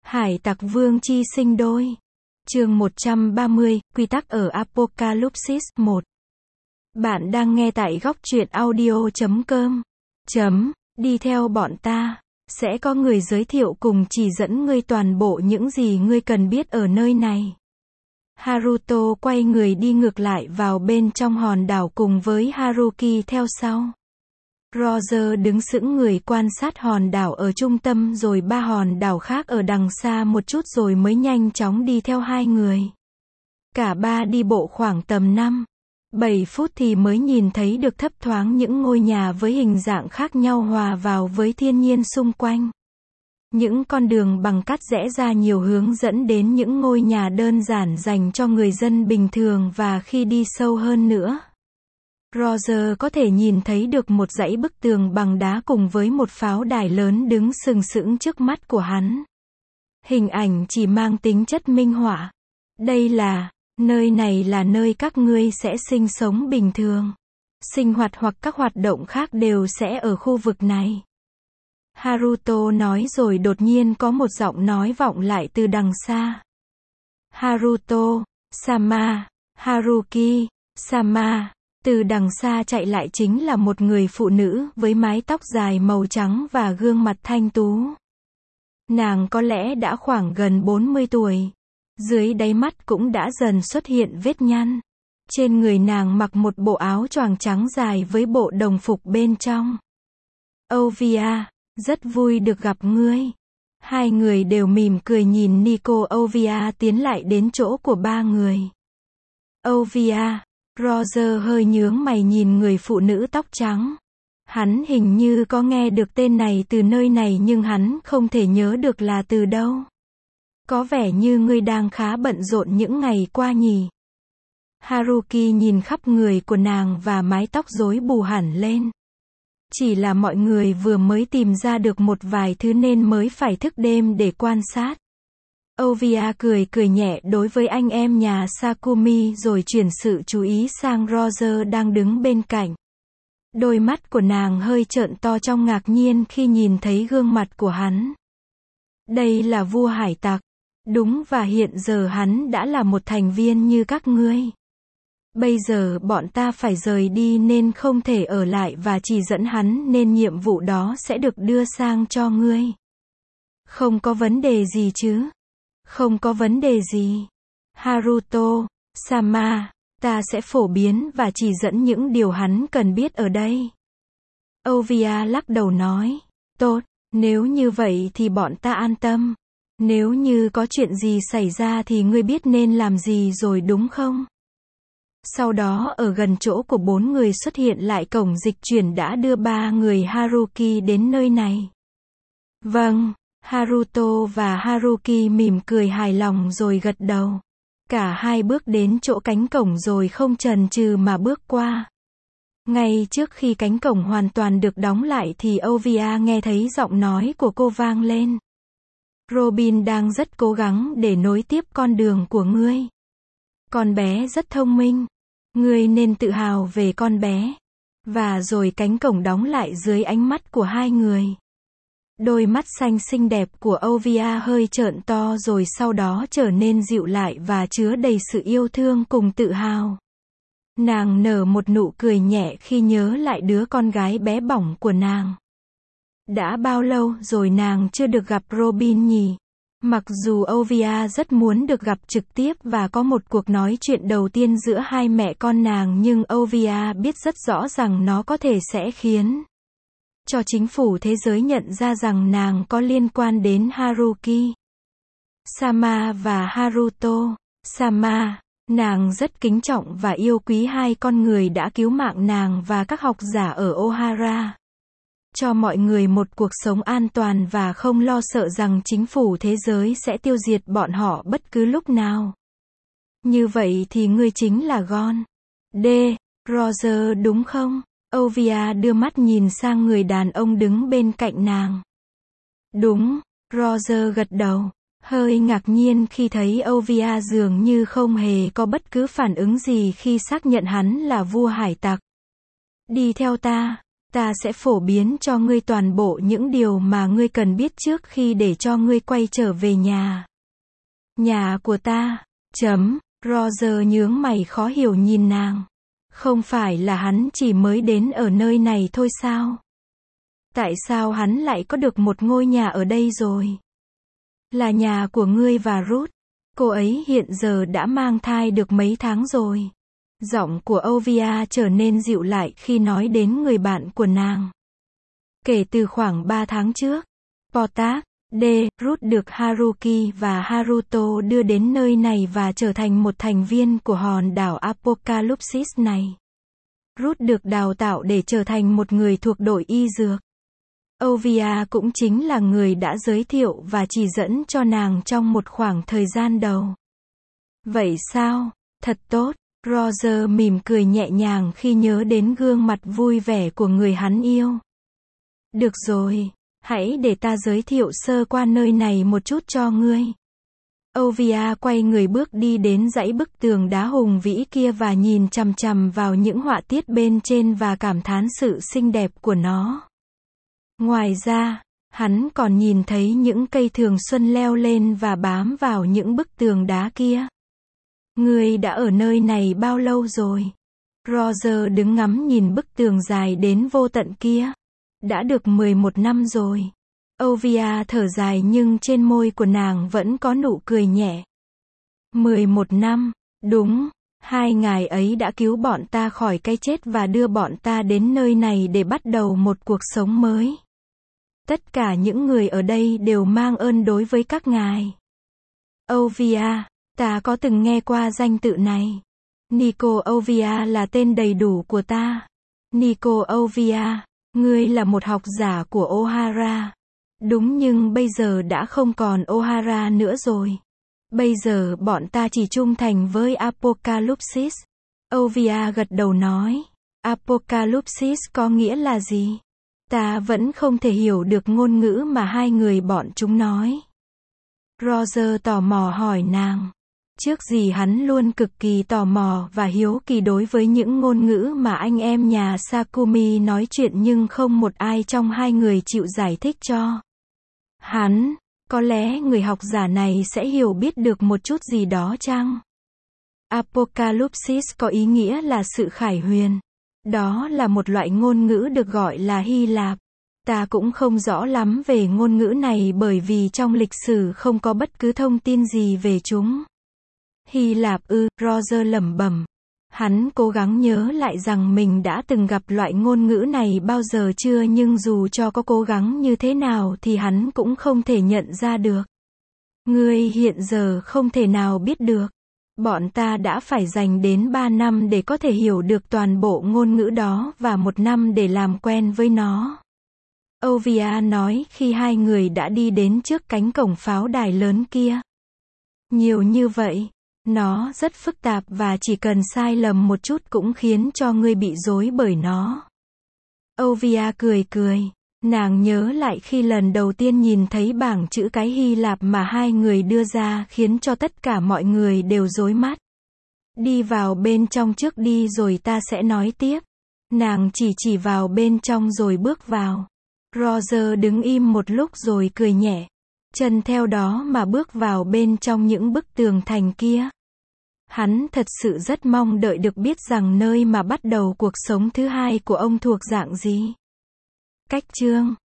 Hải tặc vương chi sinh đôi. Chương 130, quy tắc ở Apocalypse 1. Bạn đang nghe tại góc truyện audio.com. Đi theo bọn ta. Sẽ có người giới thiệu cùng chỉ dẫn ngươi toàn bộ những gì ngươi cần biết ở nơi này. Haruto quay người đi ngược lại vào bên trong hòn đảo cùng với Haruki theo sau. Roger đứng sững người quan sát hòn đảo ở trung tâm rồi ba hòn đảo khác ở đằng xa một chút rồi mới nhanh chóng đi theo hai người. Cả ba đi bộ khoảng tầm 5-7 phút thì mới nhìn thấy được thấp thoáng những ngôi nhà với hình dạng khác nhau hòa vào với thiên nhiên xung quanh. Những con đường bằng cát rẽ ra nhiều hướng dẫn đến những ngôi nhà đơn giản dành cho người dân bình thường và khi đi sâu hơn nữa, Roger có thể nhìn thấy được một dãy bức tường bằng đá cùng với một pháo đài lớn đứng sừng sững trước mắt của hắn. Hình ảnh chỉ mang tính chất minh họa. Nơi này là nơi các ngươi sẽ sinh sống bình thường. Sinh hoạt hoặc các hoạt động khác đều sẽ ở khu vực này. Haruto nói rồi đột nhiên có một giọng nói vọng lại từ đằng xa. Haruto, Sama, Haruki, Sama. Từ đằng xa chạy lại chính là một người phụ nữ với mái tóc dài màu trắng và gương mặt thanh tú. Nàng có lẽ đã khoảng gần 40 tuổi. Dưới đáy mắt cũng đã dần xuất hiện vết nhăn. Trên người nàng mặc một bộ áo choàng trắng dài với bộ đồng phục bên trong. Ovia, rất vui được gặp ngươi. Hai người đều mỉm cười nhìn Nico. Ovia tiến lại đến chỗ của ba người. Ovia. Roger hơi nhướng mày nhìn người phụ nữ tóc trắng. Hắn hình như có nghe được tên này từ nơi này nhưng hắn không thể nhớ được là từ đâu. Có vẻ như ngươi đang khá bận rộn những ngày qua nhỉ. Haruki nhìn khắp người của nàng và mái tóc rối bù hẳn lên. Chỉ là mọi người vừa mới tìm ra được một vài thứ nên mới phải thức đêm để quan sát. Ovia cười nhẹ đối với anh em nhà Sakumi rồi chuyển sự chú ý sang Roger đang đứng bên cạnh. Đôi mắt của nàng hơi trợn to trong ngạc nhiên khi nhìn thấy gương mặt của hắn. Đây là vua hải tặc. Đúng, và hiện giờ hắn đã là một thành viên như các ngươi. Bây giờ bọn ta phải rời đi nên không thể ở lại và chỉ dẫn hắn nên nhiệm vụ đó sẽ được đưa sang cho ngươi. Không có vấn đề gì chứ? Không có vấn đề gì. Haruto, Sama, ta sẽ phổ biến và chỉ dẫn những điều hắn cần biết ở đây. Ovia lắc đầu nói, tốt, nếu như vậy thì bọn ta an tâm. Nếu như có chuyện gì xảy ra thì ngươi biết nên làm gì rồi đúng không? Sau đó ở gần chỗ của bốn người xuất hiện lại cổng dịch chuyển đã đưa ba người Haruki đến nơi này. Vâng. Haruto và Haruki mỉm cười hài lòng rồi gật đầu. Cả hai bước đến chỗ cánh cổng rồi không chần chừ mà bước qua. Ngay trước khi cánh cổng hoàn toàn được đóng lại thì Ovia nghe thấy giọng nói của cô vang lên. Robin đang rất cố gắng để nối tiếp con đường của ngươi. Con bé rất thông minh. Ngươi nên tự hào về con bé. Và rồi cánh cổng đóng lại dưới ánh mắt của hai người. Đôi mắt xanh xinh đẹp của Ovia hơi trợn to rồi sau đó trở nên dịu lại và chứa đầy sự yêu thương cùng tự hào. Nàng nở một nụ cười nhẹ khi nhớ lại đứa con gái bé bỏng của nàng. Đã bao lâu rồi nàng chưa được gặp Robin nhỉ? Mặc dù Ovia rất muốn được gặp trực tiếp và có một cuộc nói chuyện đầu tiên giữa hai mẹ con nàng nhưng Ovia biết rất rõ rằng nó có thể sẽ khiến cho chính phủ thế giới nhận ra rằng nàng có liên quan đến Haruki, Sama và Haruto. Sama, nàng rất kính trọng và yêu quý hai con người đã cứu mạng nàng và các học giả ở Ohara. Cho mọi người một cuộc sống an toàn và không lo sợ rằng chính phủ thế giới sẽ tiêu diệt bọn họ bất cứ lúc nào. Như vậy thì ngươi chính là Gon. Roger đúng không? Ovia đưa mắt nhìn sang người đàn ông đứng bên cạnh nàng. Đúng, Roger gật đầu, hơi ngạc nhiên khi thấy Ovia dường như không hề có bất cứ phản ứng gì khi xác nhận hắn là vua hải tặc. Đi theo ta, Ta sẽ phổ biến cho ngươi toàn bộ những điều mà ngươi cần biết trước khi để cho ngươi quay trở về nhà. Nhà của ta. Roger nhướng mày khó hiểu nhìn nàng. Không phải là hắn chỉ mới đến ở nơi này thôi sao? Tại sao hắn lại có được một ngôi nhà ở đây rồi? Là nhà của ngươi và Ruth. Cô ấy hiện giờ đã mang thai được mấy tháng rồi. Giọng của Ovia trở nên dịu lại khi nói đến người bạn của nàng. Kể từ khoảng 3 tháng trước, Portak, Ruth được Haruki và Haruto đưa đến nơi này và trở thành một thành viên của hòn đảo Apocalypsis này. Ruth được đào tạo để trở thành một người thuộc đội y dược. Ovia cũng chính là người đã giới thiệu và chỉ dẫn cho nàng trong một khoảng thời gian đầu. Vậy sao? Thật tốt. Roger mỉm cười nhẹ nhàng khi nhớ đến gương mặt vui vẻ của người hắn yêu. Được rồi, hãy để ta giới thiệu sơ qua nơi này một chút cho ngươi. Ovia quay người bước đi đến dãy bức tường đá hùng vĩ kia và nhìn chằm chằm vào những họa tiết bên trên và cảm thán sự xinh đẹp của nó. Ngoài ra, hắn còn nhìn thấy những cây thường xuân leo lên và bám vào những bức tường đá kia. Ngươi đã ở nơi này bao lâu rồi? Roger đứng ngắm nhìn bức tường dài đến vô tận kia. Đã được 11 năm rồi. Ovia thở dài nhưng trên môi của nàng vẫn có nụ cười nhẹ. 11 năm, đúng, 2 ngày ấy đã cứu bọn ta khỏi cái chết và đưa bọn ta đến nơi này để bắt đầu một cuộc sống mới. Tất cả những người ở đây đều mang ơn đối với các ngài. Ovia, ta có từng nghe qua danh tự này. Nico Ovia là tên đầy đủ của ta. Nico Ovia, ngươi là một học giả của Ohara. Đúng, nhưng bây giờ đã không còn Ohara nữa rồi. Bây giờ bọn ta chỉ trung thành với Apocalypsis. Ovia gật đầu nói. Apocalypsis có nghĩa là gì? Ta vẫn không thể hiểu được ngôn ngữ mà hai người bọn chúng nói. Roger tò mò hỏi nàng. Trước gì hắn luôn cực kỳ tò mò và hiếu kỳ đối với những ngôn ngữ mà anh em nhà Sakumi nói chuyện nhưng không một ai trong hai người chịu giải thích cho hắn. Có lẽ người học giả này sẽ hiểu biết được một chút gì đó chăng? Apocalypsis có ý nghĩa là sự khải huyền. Đó là một loại ngôn ngữ được gọi là Hy Lạp. Ta cũng không rõ lắm về ngôn ngữ này bởi vì trong lịch sử không có bất cứ thông tin gì về chúng. Hy Lạp ư? Roger lẩm bẩm. Hắn cố gắng nhớ lại rằng mình đã từng gặp loại ngôn ngữ này bao giờ chưa, nhưng dù cho có cố gắng như thế nào thì hắn cũng không thể nhận ra được. Ngươi hiện giờ không thể nào biết được. Bọn ta đã phải dành đến 3 năm để có thể hiểu được toàn bộ ngôn ngữ đó và 1 năm để làm quen với nó. Ovia nói khi hai người đã đi đến trước cánh cổng pháo đài lớn kia. Nhiều như vậy. Nó rất phức tạp và chỉ cần sai lầm một chút cũng khiến cho ngươi bị rối bởi nó. Ovia cười cười. Nàng nhớ lại khi lần đầu tiên nhìn thấy bảng chữ cái Hy Lạp mà hai người đưa ra khiến cho tất cả mọi người đều rối mắt. Đi vào bên trong trước đi rồi ta sẽ nói tiếp. Nàng chỉ vào bên trong rồi bước vào. Roger đứng im một lúc rồi cười nhẹ. Chân theo đó mà bước vào bên trong những bức tường thành kia. Hắn thật sự rất mong đợi được biết rằng nơi mà bắt đầu cuộc sống thứ hai của ông thuộc dạng gì. Cách chương